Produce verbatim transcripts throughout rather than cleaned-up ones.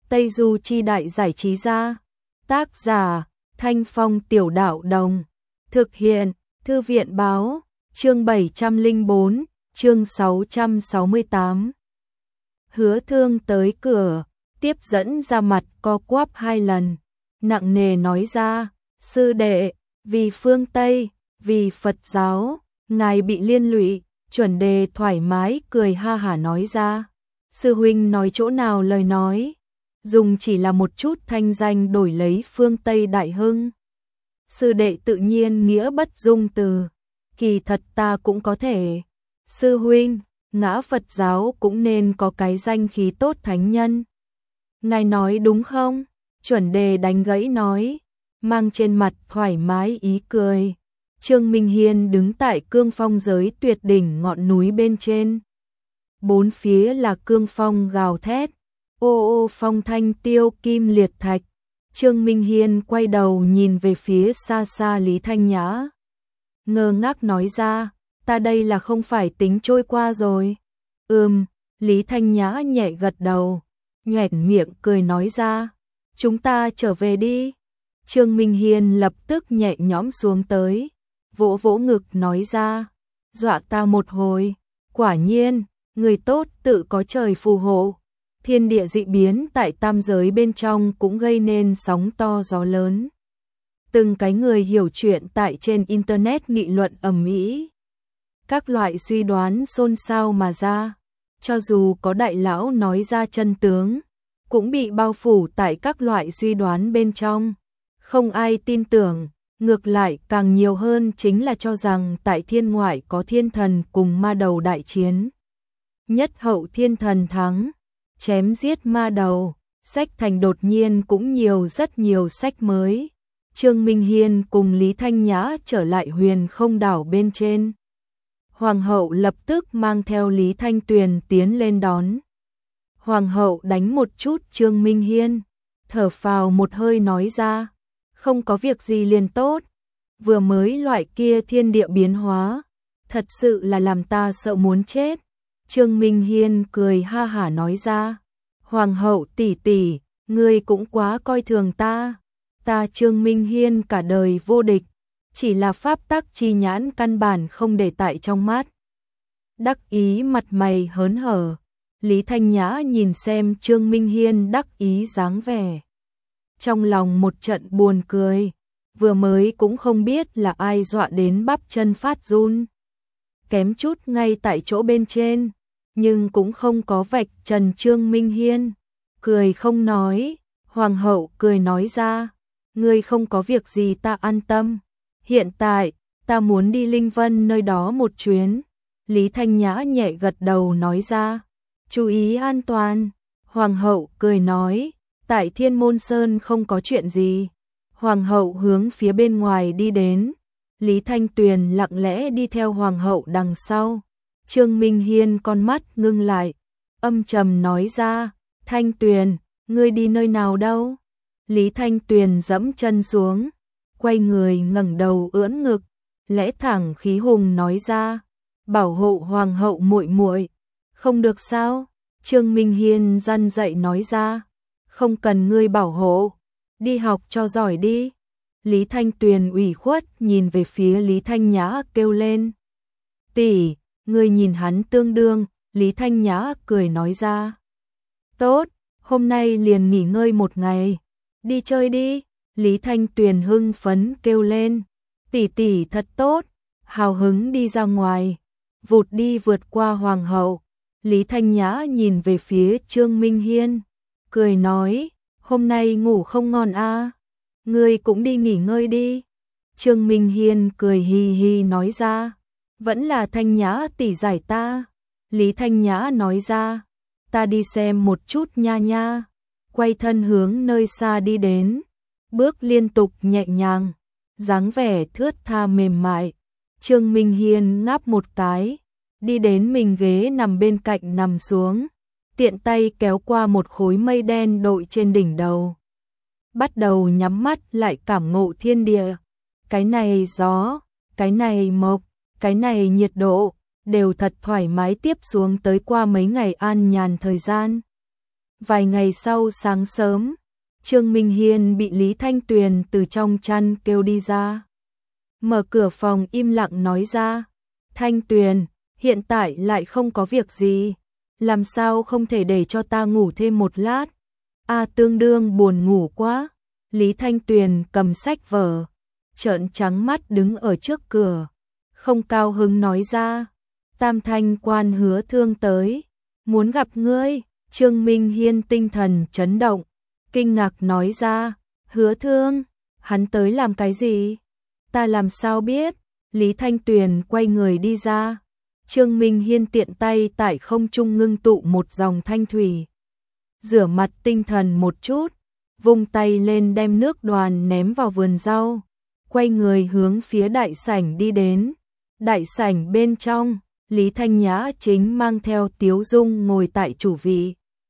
Tây Du Chi Đại Giải Trí Gia. Tác giả Thanh Phong Tiểu Đạo Đồng. Thực hiện Thư viện Báo. Chương bảy trăm lẻ bốn, chương sáu trăm sáu mươi tám. Hứa Thương tới cửa, tiếp dẫn ra mặt co quắp hai lần, nặng nề nói ra, sư đệ, vì phương Tây, vì Phật giáo, ngài bị liên lụy. Chuẩn Đề thoải mái cười ha hả nói ra, sư huynh nói chỗ nào lời nói, dùng chỉ là một chút thanh danh đổi lấy phương Tây đại hưng. Sư đệ tự nhiên nghĩa bất dung từ, kỳ thật ta cũng có thể. Sư huynh, ngã Phật giáo cũng nên có cái danh khí tốt thánh nhân. Ngài nói đúng không? Chuẩn Đề đánh gãy nói, mang trên mặt thoải mái ý cười. Trương Minh Hiên đứng tại cương phong giới tuyệt đỉnh ngọn núi bên trên. Bốn phía là cương phong gào thét, ô ô phong thanh tiêu kim liệt thạch. Trương Minh Hiên quay đầu nhìn về phía xa xa Lý Thanh Nhã, ngơ ngác nói ra, ta đây là không phải tính trôi qua rồi. Ừm, Lý Thanh Nhã nhẹ gật đầu, nhoẻn miệng cười nói ra, chúng ta trở về đi. Trương Minh Hiên lập tức nhẹ nhõm xuống tới, vỗ vỗ ngực nói ra, dọa ta một hồi, quả nhiên, người tốt tự có trời phù hộ. Thiên địa dị biến tại tam giới bên trong cũng gây nên sóng to gió lớn. Từng cái người hiểu chuyện tại trên internet nghị luận ầm ĩ, các loại suy đoán xôn xao mà ra, cho dù có đại lão nói ra chân tướng, cũng bị bao phủ tại các loại suy đoán bên trong, không ai tin tưởng. Ngược lại càng nhiều hơn chính là cho rằng tại thiên ngoại có thiên thần cùng ma đầu đại chiến. Nhất hậu thiên thần thắng, chém giết ma đầu, sách thành đột nhiên cũng nhiều rất nhiều sách mới. Trương Minh Hiên cùng Lý Thanh Nhã trở lại huyền không đảo bên trên. Hoàng hậu lập tức mang theo Lý Thanh Tuyền tiến lên đón. Hoàng hậu đánh một chút Trương Minh Hiên, thở phào một hơi nói ra, không có việc gì liền tốt, vừa mới loại kia thiên địa biến hóa, thật sự là làm ta sợ muốn chết. Trương Minh Hiên cười ha hả nói ra, Hoàng hậu tỷ tỷ, ngươi cũng quá coi thường ta, ta Trương Minh Hiên cả đời vô địch, chỉ là pháp tắc chi nhãn căn bản không để tại trong mắt. Đắc ý mặt mày hớn hở, Lý Thanh Nhã nhìn xem Trương Minh Hiên đắc ý dáng vẻ, trong lòng một trận buồn cười, vừa mới cũng không biết là ai dọa đến bắp chân phát run, kém chút ngay tại chỗ bên trên, nhưng cũng không có vạch trần Trương Minh Hiên, cười không nói. Hoàng hậu cười nói ra, ngươi không có việc gì ta an tâm, hiện tại ta muốn đi Linh Vân nơi đó một chuyến. Lý Thanh Nhã nhẹ gật đầu nói ra, chú ý an toàn. Hoàng hậu cười nói, tại Thiên Môn Sơn không có chuyện gì. Hoàng hậu hướng phía bên ngoài đi đến, Lý Thanh Tuyền lặng lẽ đi theo hoàng hậu đằng sau. Trương Minh Hiên con mắt ngưng lại, âm trầm nói ra, Thanh Tuyền, ngươi đi nơi nào đâu? Lý Thanh Tuyền dẫm chân xuống, quay người ngẩng đầu ưỡn ngực, lẽ thẳng khí hùng nói ra, bảo hộ hoàng hậu muội muội. Không được sao? Trương Minh Hiên răn dậy nói ra, không cần ngươi bảo hộ, đi học cho giỏi đi. Lý Thanh Tuyền ủy khuất nhìn về phía Lý Thanh Nhã kêu lên, tỷ, ngươi nhìn hắn tương đương. Lý Thanh Nhã cười nói ra, tốt, hôm nay liền nghỉ ngơi một ngày, đi chơi đi. Lý Thanh Tuyền hưng phấn kêu lên, tỷ tỷ thật tốt, hào hứng đi ra ngoài, vụt đi vượt qua hoàng hậu. Lý Thanh Nhã nhìn về phía Trương Minh Hiên, cười nói, hôm nay ngủ không ngon à, ngươi cũng đi nghỉ ngơi đi. Trương Minh Hiên cười hi hi nói ra, vẫn là Thanh Nhã tỷ giải ta. Lý Thanh Nhã nói ra, ta đi xem một chút nha nha, quay thân hướng nơi xa đi đến, bước liên tục nhẹ nhàng, dáng vẻ thướt tha mềm mại. Trương Minh Hiên ngáp một cái, đi đến mình ghế nằm bên cạnh nằm xuống, tiện tay kéo qua một khối mây đen đội trên đỉnh đầu, bắt đầu nhắm mắt lại cảm ngộ thiên địa. Cái này gió, cái này mộc, cái này nhiệt độ, đều thật thoải mái tiếp xuống tới qua mấy ngày an nhàn thời gian. Vài ngày sau sáng sớm, Trương Minh Hiên bị Lý Thanh Tuyền từ trong chăn kêu đi ra. Mở cửa phòng im lặng nói ra, Thanh Tuyền, hiện tại lại không có việc gì, làm sao không thể để cho ta ngủ thêm một lát? A tương đương buồn ngủ quá. Lý Thanh Tuyền cầm sách vở, trợn trắng mắt đứng ở trước cửa, không cao hứng nói ra, Tam Thanh quan Hứa Thương tới, muốn gặp ngươi. Trương Minh Hiên tinh thần chấn động, kinh ngạc nói ra, Hứa Thương, hắn tới làm cái gì? Ta làm sao biết? Lý Thanh Tuyền quay người đi ra. Trương Minh Hiên tiện tay tại không trung ngưng tụ một dòng thanh thủy. Rửa mặt tinh thần một chút, vung tay lên đem nước đoàn ném vào vườn rau, quay người hướng phía đại sảnh đi đến. Đại sảnh bên trong, Lý Thanh Nhã chính mang theo Tiếu Dung ngồi tại chủ vị.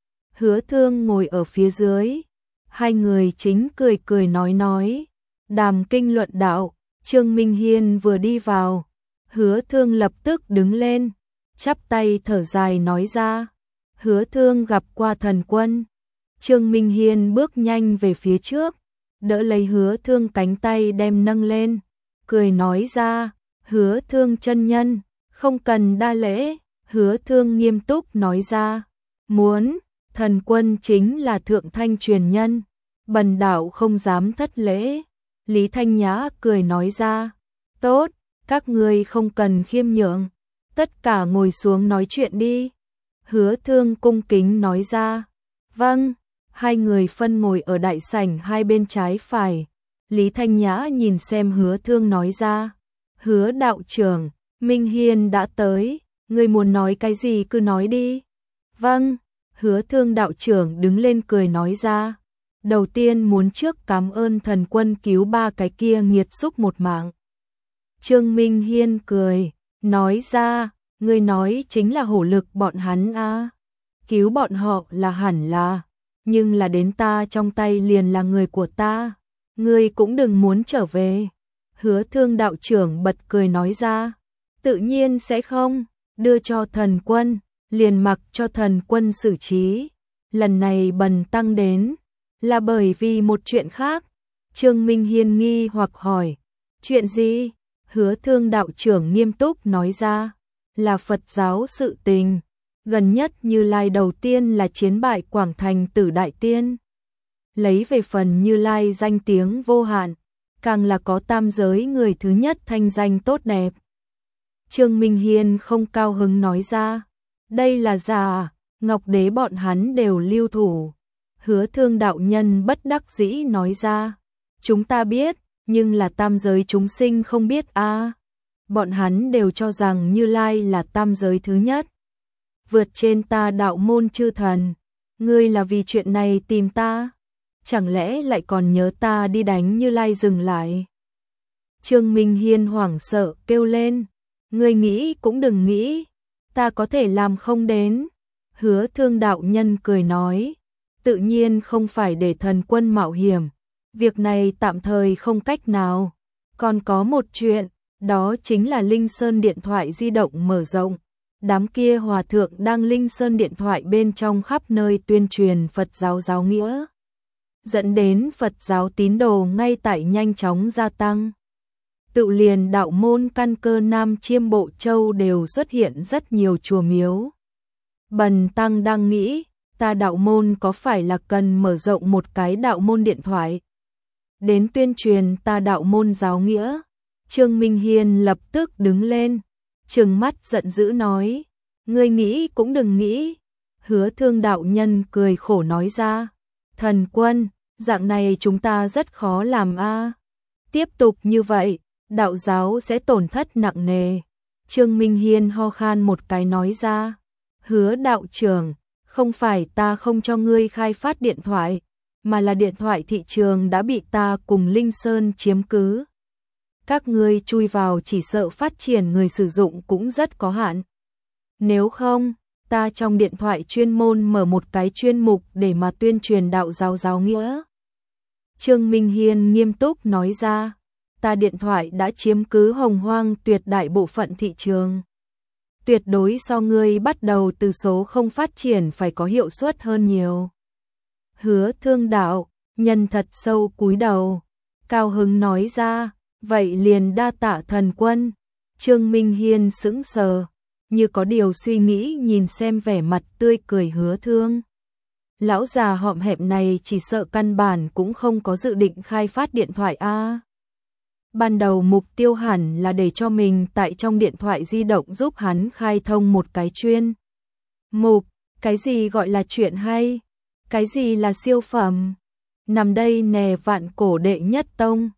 Hứa Thương ngồi ở phía dưới, hai người chính cười cười nói nói, đàm kinh luận đạo. Trương Minh Hiên vừa đi vào, Hứa Thương lập tức đứng lên, chắp tay thở dài nói ra, Hứa Thương gặp qua thần quân. Trương Minh Hiên bước nhanh về phía trước, đỡ lấy Hứa Thương cánh tay đem nâng lên, cười nói ra, Hứa Thương chân nhân, không cần đa lễ. Hứa Thương nghiêm túc nói ra, muốn, thần quân chính là thượng thanh truyền nhân, bần đạo không dám thất lễ. Lý Thanh Nhã cười nói ra, tốt, các ngươi không cần khiêm nhượng, tất cả ngồi xuống nói chuyện đi. Hứa Thương cung kính nói ra, vâng. Hai người phân ngồi ở đại sảnh hai bên trái phải. Lý Thanh Nhã nhìn xem Hứa Thương nói ra, Hứa đạo trưởng, Minh Hiên đã tới, ngươi muốn nói cái gì cứ nói đi. Vâng. Hứa Thương đạo trưởng đứng lên cười nói ra, đầu tiên muốn trước cảm ơn thần quân cứu ba cái kia nghiệt xúc một mạng. Trương Minh Hiên cười, nói ra, ngươi nói chính là hổ lực bọn hắn a, cứu bọn họ là hẳn là, nhưng là đến ta trong tay liền là người của ta, ngươi cũng đừng muốn trở về. Hứa Thương đạo trưởng bật cười nói ra, tự nhiên sẽ không, đưa cho thần quân, liền mặc cho thần quân xử trí. Lần này bần tăng đến, là bởi vì một chuyện khác. Trương Minh Hiên nghi hoặc hỏi, chuyện gì? Hứa Thương đạo trưởng nghiêm túc nói ra, là Phật giáo sự tình. Gần nhất Như Lai đầu tiên là chiến bại Quảng Thành Tử Đại Tiên, lấy về phần Như Lai danh tiếng vô hạn, càng là có tam giới người thứ nhất thanh danh tốt đẹp. Trương Minh Hiên không cao hứng nói ra, đây là giả, Ngọc Đế bọn hắn đều lưu thủ. Hứa Thương đạo nhân bất đắc dĩ nói ra, chúng ta biết, nhưng là tam giới chúng sinh không biết a. À. Bọn hắn đều cho rằng Như Lai là tam giới thứ nhất, vượt trên ta đạo môn chư thần. Ngươi là vì chuyện này tìm ta, chẳng lẽ lại còn nhớ ta đi đánh Như Lai dừng lại? Trương Minh Hiên hoảng sợ kêu lên, ngươi nghĩ cũng đừng nghĩ, ta có thể làm không đến. Hứa Thương đạo nhân cười nói, tự nhiên không phải để thần quân mạo hiểm, việc này tạm thời không cách nào. Còn có một chuyện, đó chính là Linh Sơn điện thoại di động mở rộng. Đám kia hòa thượng đang Linh Sơn điện thoại bên trong khắp nơi tuyên truyền Phật giáo giáo nghĩa, dẫn đến Phật giáo tín đồ ngay tại nhanh chóng gia tăng. Tự liền đạo môn căn cơ Nam Chiêm Bộ Châu đều xuất hiện rất nhiều chùa miếu. Bần tăng đang nghĩ, ta đạo môn có phải là cần mở rộng một cái đạo môn điện thoại đến tuyên truyền ta đạo môn giáo nghĩa? Trương Minh Hiên lập tức đứng lên, trừng mắt giận dữ nói, ngươi nghĩ cũng đừng nghĩ. Hứa Thương đạo nhân cười khổ nói ra, thần quân, dạng này chúng ta rất khó làm a. À. Tiếp tục như vậy, đạo giáo sẽ tổn thất nặng nề. Trương Minh Hiên ho khan một cái nói ra, Hứa đạo trưởng, không phải ta không cho ngươi khai phát điện thoại, mà là điện thoại thị trường đã bị ta cùng Linh Sơn chiếm cứ. Các ngươi chui vào chỉ sợ phát triển người sử dụng cũng rất có hạn. Nếu không, ta trong điện thoại chuyên môn mở một cái chuyên mục để mà tuyên truyền đạo giáo giáo nghĩa. Trương Minh Hiên nghiêm túc nói ra, ta điện thoại đã chiếm cứ hồng hoang tuyệt đại bộ phận thị trường. tuyệt đối so ngươi bắt đầu từ số không phát triển phải có hiệu suất hơn nhiều. Hứa Thương đạo, nhân thật sâu cúi đầu, cao hứng nói ra, vậy liền đa tạ thần quân. Trương Minh Hiên sững sờ, như có điều suy nghĩ nhìn xem vẻ mặt tươi cười Hứa Thương. Lão già hõm hẹp này chỉ sợ căn bản cũng không có dự định khai phát điện thoại a. Ban đầu mục tiêu hẳn là để cho mình tại trong điện thoại di động giúp hắn khai thông một cái chuyên mục, cái gì gọi là chuyện hay, cái gì là siêu phẩm. Nằm đây nè vạn cổ đệ nhất tông,